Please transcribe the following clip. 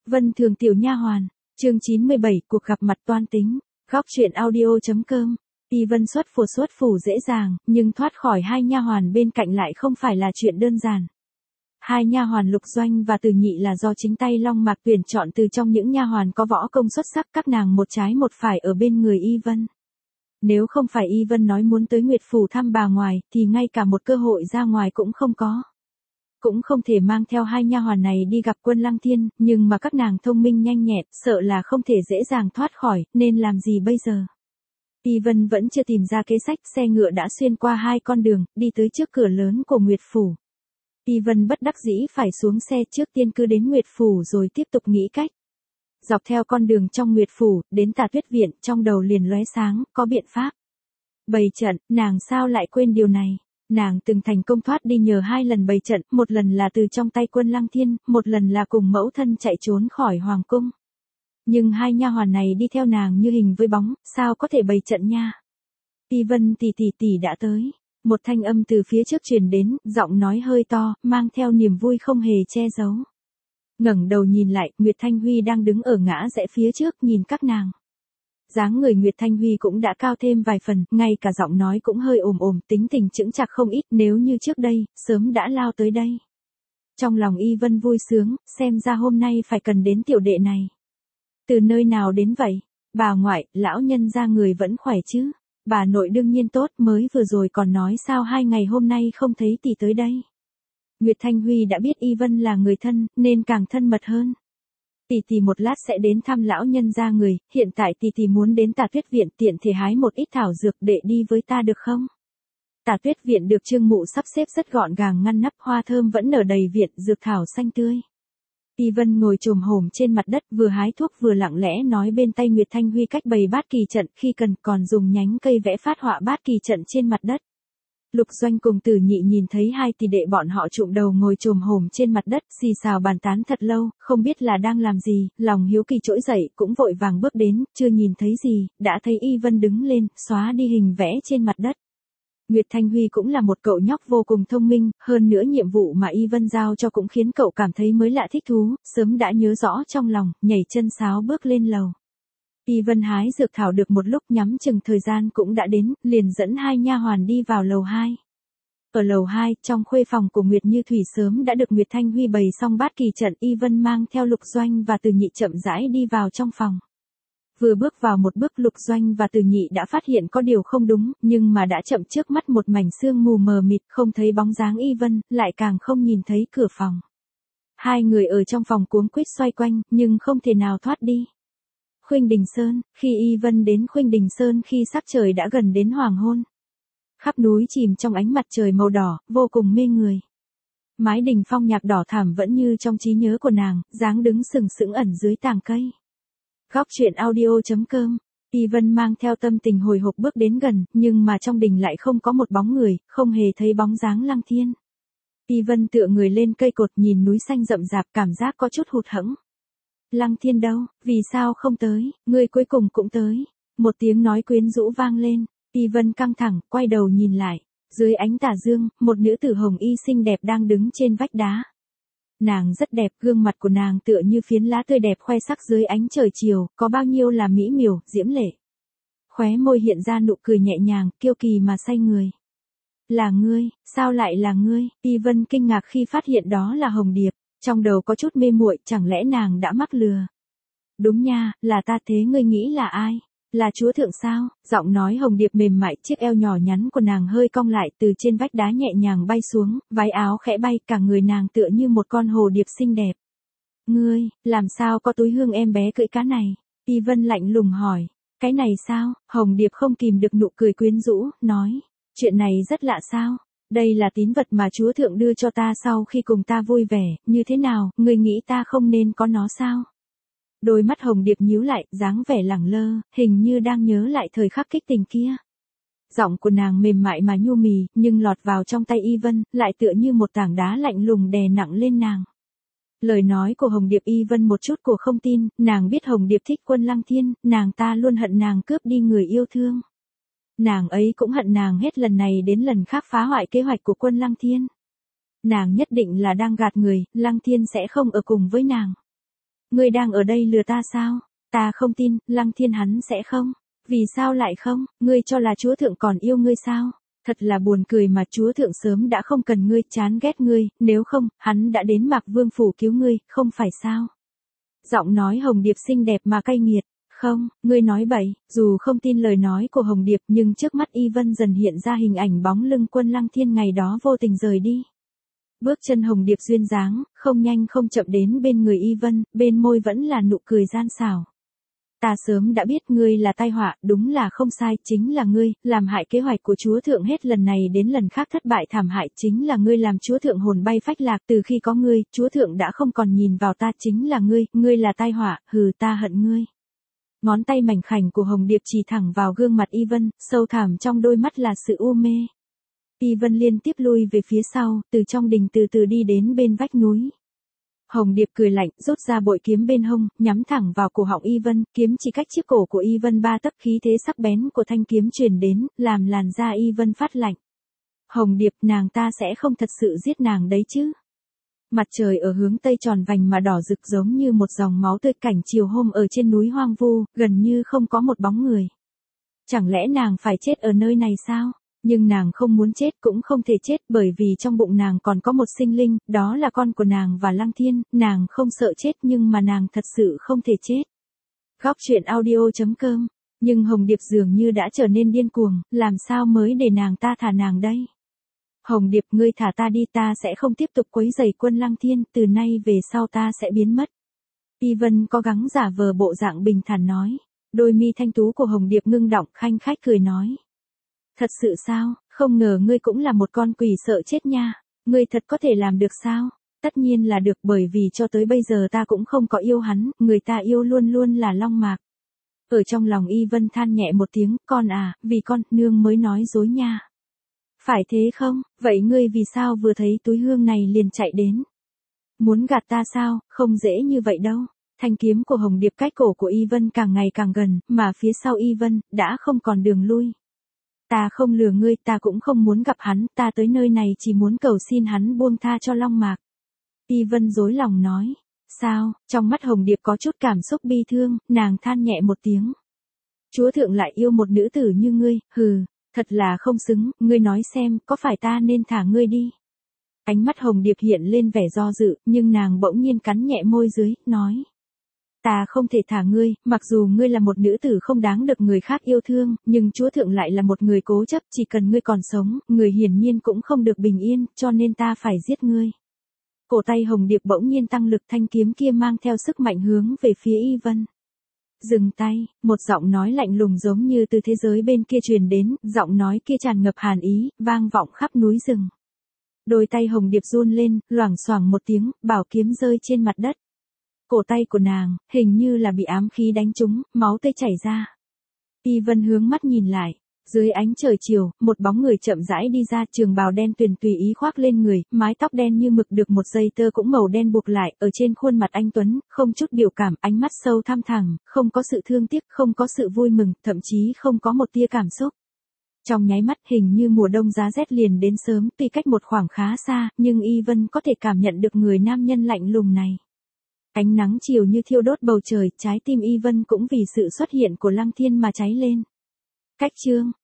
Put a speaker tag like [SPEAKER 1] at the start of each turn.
[SPEAKER 1] Vân Thường tiểu nha hoàn, chương 97, cuộc gặp mặt toan tính. Góc truyện audio.com. Y Vân xuất phủ dễ dàng, nhưng thoát khỏi hai nha hoàn bên cạnh lại không phải là chuyện đơn giản. Hai nha hoàn Lục Doanh và Từ Nhị là do chính tay Long Mạc tuyển chọn từ trong những nha hoàn có võ công xuất sắc, các nàng một trái một phải ở bên người Y Vân. Nếu không phải Y Vân nói muốn tới Nguyệt phủ thăm bà ngoại, thì ngay cả một cơ hội ra ngoài cũng không có. Cũng không thể mang theo hai nha hoàn này đi gặp Quân Lăng Thiên, nhưng mà các nàng thông minh nhanh nhẹn, sợ là không thể dễ dàng thoát khỏi, nên làm gì bây giờ? Y Vân vẫn chưa tìm ra kế sách, xe ngựa đã xuyên qua hai con đường, đi tới trước cửa lớn của Nguyệt phủ. Y Vân bất đắc dĩ phải xuống xe, trước tiên cứ đến Nguyệt phủ rồi tiếp tục nghĩ cách. Dọc theo con đường trong Nguyệt phủ, đến Tà Tuyết viện, trong đầu liền lóe sáng, có biện pháp. Bày trận, nàng sao lại quên điều này? Nàng từng thành công thoát đi nhờ hai lần bày trận, một lần là từ trong tay Quân Lăng Thiên, một lần là cùng mẫu thân chạy trốn khỏi hoàng cung. Nhưng hai nha hoàn này đi theo nàng như hình với bóng, sao có thể bày trận nha? Y Vân tỷ đã tới. Một thanh âm từ phía trước truyền đến, giọng nói hơi to, mang theo niềm vui không hề che giấu. Ngẩng đầu nhìn lại, Nguyệt Thanh Huy đang đứng ở ngã rẽ phía trước nhìn các nàng. Dáng người Nguyệt Thanh Huy cũng đã cao thêm vài phần, ngay cả giọng nói cũng hơi ồm, tính tình chững chạc không ít, nếu như trước đây, sớm đã lao tới đây. Trong lòng Y Vân vui sướng, xem ra hôm nay phải cần đến tiểu đệ này. Từ nơi nào đến vậy? Bà ngoại, lão nhân gia người vẫn khỏe chứ? Bà nội đương nhiên tốt, mới vừa rồi còn nói sao 2 ngày hôm nay không thấy tỷ tới đây. Nguyệt Thanh Huy đã biết Y Vân là người thân, nên càng thân mật hơn. Tỷ một lát sẽ đến thăm lão nhân gia người, hiện tại tỷ muốn đến Tà Tuyết viện, tiện thể hái một ít thảo dược để đi với ta được không? Tà Tuyết viện được Trương Mụ sắp xếp rất gọn gàng ngăn nắp, hoa thơm vẫn nở đầy viện, dược thảo xanh tươi. Y Vân ngồi chồm hổm trên mặt đất, vừa hái thuốc vừa lặng lẽ nói bên tay Nguyệt Thanh Huy cách bày bát kỳ trận, khi cần còn dùng nhánh cây vẽ phát họa bát kỳ trận trên mặt đất. Lục Doanh cùng Từ Nhị nhìn thấy hai tỷ đệ bọn họ chụm đầu ngồi chồm hổm trên mặt đất, xì xào bàn tán thật lâu, không biết là đang làm gì, lòng hiếu kỳ trỗi dậy, cũng vội vàng bước đến, chưa nhìn thấy gì, đã thấy Y Vân đứng lên, xóa đi hình vẽ trên mặt đất. Nguyệt Thanh Huy cũng là một cậu nhóc vô cùng thông minh, hơn nữa nhiệm vụ mà Y Vân giao cho cũng khiến cậu cảm thấy mới lạ thích thú, sớm đã nhớ rõ trong lòng, nhảy chân sáo bước lên lầu. Y Vân hái dược thảo được một lúc, nhắm chừng thời gian cũng đã đến, liền dẫn hai nha hoàn đi vào lầu 2. Ở lầu 2, trong khuê phòng của Nguyệt Như Thủy sớm đã được Nguyệt Thanh Huy bày xong bát kỳ trận, Y Vân mang theo Lục Doanh và Từ Nhị chậm rãi đi vào trong phòng. Vừa bước vào một bước, Lục Doanh và Từ Nhị đã phát hiện có điều không đúng, nhưng mà đã chậm, trước mắt một mảnh sương mù mờ mịt, không thấy bóng dáng Y Vân, lại càng không nhìn thấy cửa phòng. Hai người ở trong phòng cuống quýt xoay quanh, nhưng không thể nào thoát đi. Khuynh Đình Sơn, khi Y Vân đến Khuynh Đình Sơn khi sắc trời đã gần đến hoàng hôn. Khắp núi chìm trong ánh mặt trời màu đỏ, vô cùng mê người. Mái đình phong nhạc đỏ thẳm vẫn như trong trí nhớ của nàng, dáng đứng sừng sững ẩn dưới tàng cây. Góc truyện audio.com. Y Vân mang theo tâm tình hồi hộp bước đến gần, nhưng mà trong đình lại không có một bóng người, không hề thấy bóng dáng Lăng Thiên. Y Vân tựa người lên cây cột, nhìn núi xanh rậm rạp, cảm giác có chút hụt hẫng. Lăng Thiên đâu, vì sao không tới, ngươi cuối cùng cũng tới. Một tiếng nói quyến rũ vang lên, Y Vân căng thẳng, quay đầu nhìn lại. Dưới ánh tà dương, một nữ tử hồng y xinh đẹp đang đứng trên vách đá. Nàng rất đẹp, gương mặt của nàng tựa như phiến lá tươi đẹp khoe sắc dưới ánh trời chiều, có bao nhiêu là mỹ miều, diễm lệ. Khóe môi hiện ra nụ cười nhẹ nhàng, kiêu kỳ mà say người. Là ngươi, sao lại là ngươi? Y Vân kinh ngạc khi phát hiện đó là Hồng Điệp, trong đầu có chút mê muội, chẳng lẽ nàng đã mắc lừa? Đúng nha, là ta, thế ngươi nghĩ là ai? Là chúa thượng sao? Giọng nói Hồng Điệp mềm mại, chiếc eo nhỏ nhắn của nàng hơi cong lại, từ trên vách đá nhẹ nhàng bay xuống, váy áo khẽ bay, cả người nàng tựa như một con hồ điệp xinh đẹp. Ngươi, làm sao có túi hương em bé cưỡi cá này? Y Vân lạnh lùng hỏi. Cái này sao? Hồng Điệp không kìm được nụ cười quyến rũ, nói. Chuyện này rất lạ sao? Đây là tín vật mà chúa thượng đưa cho ta sau khi cùng ta vui vẻ, như thế nào, ngươi nghĩ ta không nên có nó sao? Đôi mắt Hồng Điệp nhíu lại, dáng vẻ lẳng lơ, hình như đang nhớ lại thời khắc kích tình kia. Giọng của nàng mềm mại mà nhu mì, nhưng lọt vào trong tay Y Vân, lại tựa như một tảng đá lạnh lùng đè nặng lên nàng. Lời nói của Hồng Điệp Y Vân một chút của không tin, nàng biết Hồng Điệp thích Quân Lăng Thiên, nàng ta luôn hận nàng cướp đi người yêu thương. Nàng ấy cũng hận nàng hết lần này đến lần khác phá hoại kế hoạch của Quân Lăng Thiên. Nàng nhất định là đang gạt người, Lăng Thiên sẽ không ở cùng với nàng. Ngươi đang ở đây lừa ta sao? Ta không tin, Lăng Thiên hắn sẽ không. Vì sao lại không? Ngươi cho là Chúa Thượng còn yêu ngươi sao? Thật là buồn cười mà, Chúa Thượng sớm đã không cần ngươi, chán ghét ngươi, nếu không, hắn đã đến Mạc Vương phủ cứu ngươi, không phải sao? Giọng nói Hồng Điệp xinh đẹp mà cay nghiệt. Không, ngươi nói bậy, dù không tin lời nói của Hồng Điệp nhưng trước mắt Y Vân dần hiện ra hình ảnh bóng lưng Quân Lăng Thiên ngày đó vô tình rời đi. Bước chân Hồng Điệp duyên dáng, không nhanh không chậm đến bên người Y Vân, bên môi vẫn là nụ cười gian xảo. Ta sớm đã biết ngươi là tai họa, đúng là không sai, chính là ngươi, làm hại kế hoạch của Chúa Thượng hết lần này đến lần khác thất bại thảm hại, chính là ngươi làm Chúa Thượng hồn bay phách lạc, từ khi có ngươi, Chúa Thượng đã không còn nhìn vào ta, chính là ngươi là tai họa, hừ ta hận ngươi. Ngón tay mảnh khảnh của Hồng Điệp chỉ thẳng vào gương mặt Y Vân, sâu thẳm trong đôi mắt là sự u mê. Y Vân liên tiếp lui về phía sau, từ trong đình từ từ đi đến bên vách núi. Hồng Điệp cười lạnh, rút ra bội kiếm bên hông, nhắm thẳng vào cổ họng Y Vân, kiếm chỉ cách chiếc cổ của Y Vân 3 tấc, khí thế sắc bén của thanh kiếm truyền đến, làm làn da Y Vân phát lạnh. Hồng Điệp, nàng ta sẽ không thật sự giết nàng đấy chứ? Mặt trời ở hướng tây tròn vành mà đỏ rực giống như một dòng máu tươi, cảnh chiều hôm ở trên núi hoang vu, gần như không có một bóng người. Chẳng lẽ nàng phải chết ở nơi này sao? Nhưng nàng không muốn chết cũng không thể chết, bởi vì trong bụng nàng còn có một sinh linh, đó là con của nàng và Lăng Thiên, nàng không sợ chết nhưng mà nàng thật sự không thể chết. Góc truyện audio.com. Nhưng Hồng Điệp dường như đã trở nên điên cuồng, làm sao mới để nàng ta thả nàng đây? Hồng Điệp, ngươi thả ta đi, ta sẽ không tiếp tục quấy rầy Quân Lăng Thiên, từ nay về sau ta sẽ biến mất. Y Vân cố gắng giả vờ bộ dạng bình thản nói. Đôi mi thanh tú của Hồng Điệp ngưng đọng, khanh khách cười nói. Thật sự sao, không ngờ ngươi cũng là một con quỷ sợ chết nha, ngươi thật có thể làm được sao? Tất nhiên là được, bởi vì cho tới bây giờ ta cũng không có yêu hắn, người ta yêu luôn luôn là Long Mạc. Ở trong lòng Y Vân than nhẹ một tiếng, con à, vì con, nương mới nói dối nha. Phải thế không, vậy ngươi vì sao vừa thấy túi hương này liền chạy đến? Muốn gạt ta sao, không dễ như vậy đâu. Thanh kiếm của Hồng Điệp cách cổ của Y Vân càng ngày càng gần, mà phía sau Y Vân, đã không còn đường lui. Ta không lừa ngươi, ta cũng không muốn gặp hắn, ta tới nơi này chỉ muốn cầu xin hắn buông tha cho Long Mạc. Y Vân dối lòng nói. Sao, trong mắt Hồng Điệp có chút cảm xúc bi thương, nàng than nhẹ một tiếng. Chúa Thượng lại yêu một nữ tử như ngươi, hừ, thật là không xứng, ngươi nói xem, có phải ta nên thả ngươi đi? Ánh mắt Hồng Điệp hiện lên vẻ do dự, nhưng nàng bỗng nhiên cắn nhẹ môi dưới, nói. Ta không thể thả ngươi, mặc dù ngươi là một nữ tử không đáng được người khác yêu thương, nhưng Chúa Thượng lại là một người cố chấp, chỉ cần ngươi còn sống, người hiển nhiên cũng không được bình yên, cho nên ta phải giết ngươi. Cổ tay Hồng Điệp bỗng nhiên tăng lực, thanh kiếm kia mang theo sức mạnh hướng về phía Y Vân. Dừng tay, một giọng nói lạnh lùng giống như từ thế giới bên kia truyền đến, giọng nói kia tràn ngập hàn ý, vang vọng khắp núi rừng. Đôi tay Hồng Điệp run lên, loảng xoảng một tiếng, bảo kiếm rơi trên mặt đất. Cổ tay của nàng, hình như là bị ám khí đánh trúng, máu tươi chảy ra. Y Vân hướng mắt nhìn lại, dưới ánh trời chiều, một bóng người chậm rãi đi ra, trường bào đen tuyền tùy ý khoác lên người, mái tóc đen như mực được một dây tơ cũng màu đen buộc lại, ở trên khuôn mặt anh tuấn, không chút biểu cảm, ánh mắt sâu thăm thẳm, không có sự thương tiếc, không có sự vui mừng, thậm chí không có một tia cảm xúc. Trong nháy mắt, hình như mùa đông giá rét liền đến sớm, tuy cách một khoảng khá xa, nhưng Y Vân có thể cảm nhận được người nam nhân lạnh lùng này. Ánh nắng chiều như thiêu đốt bầu trời, trái tim Y Vân cũng vì sự xuất hiện của Lăng Thiên mà cháy lên. Cách chương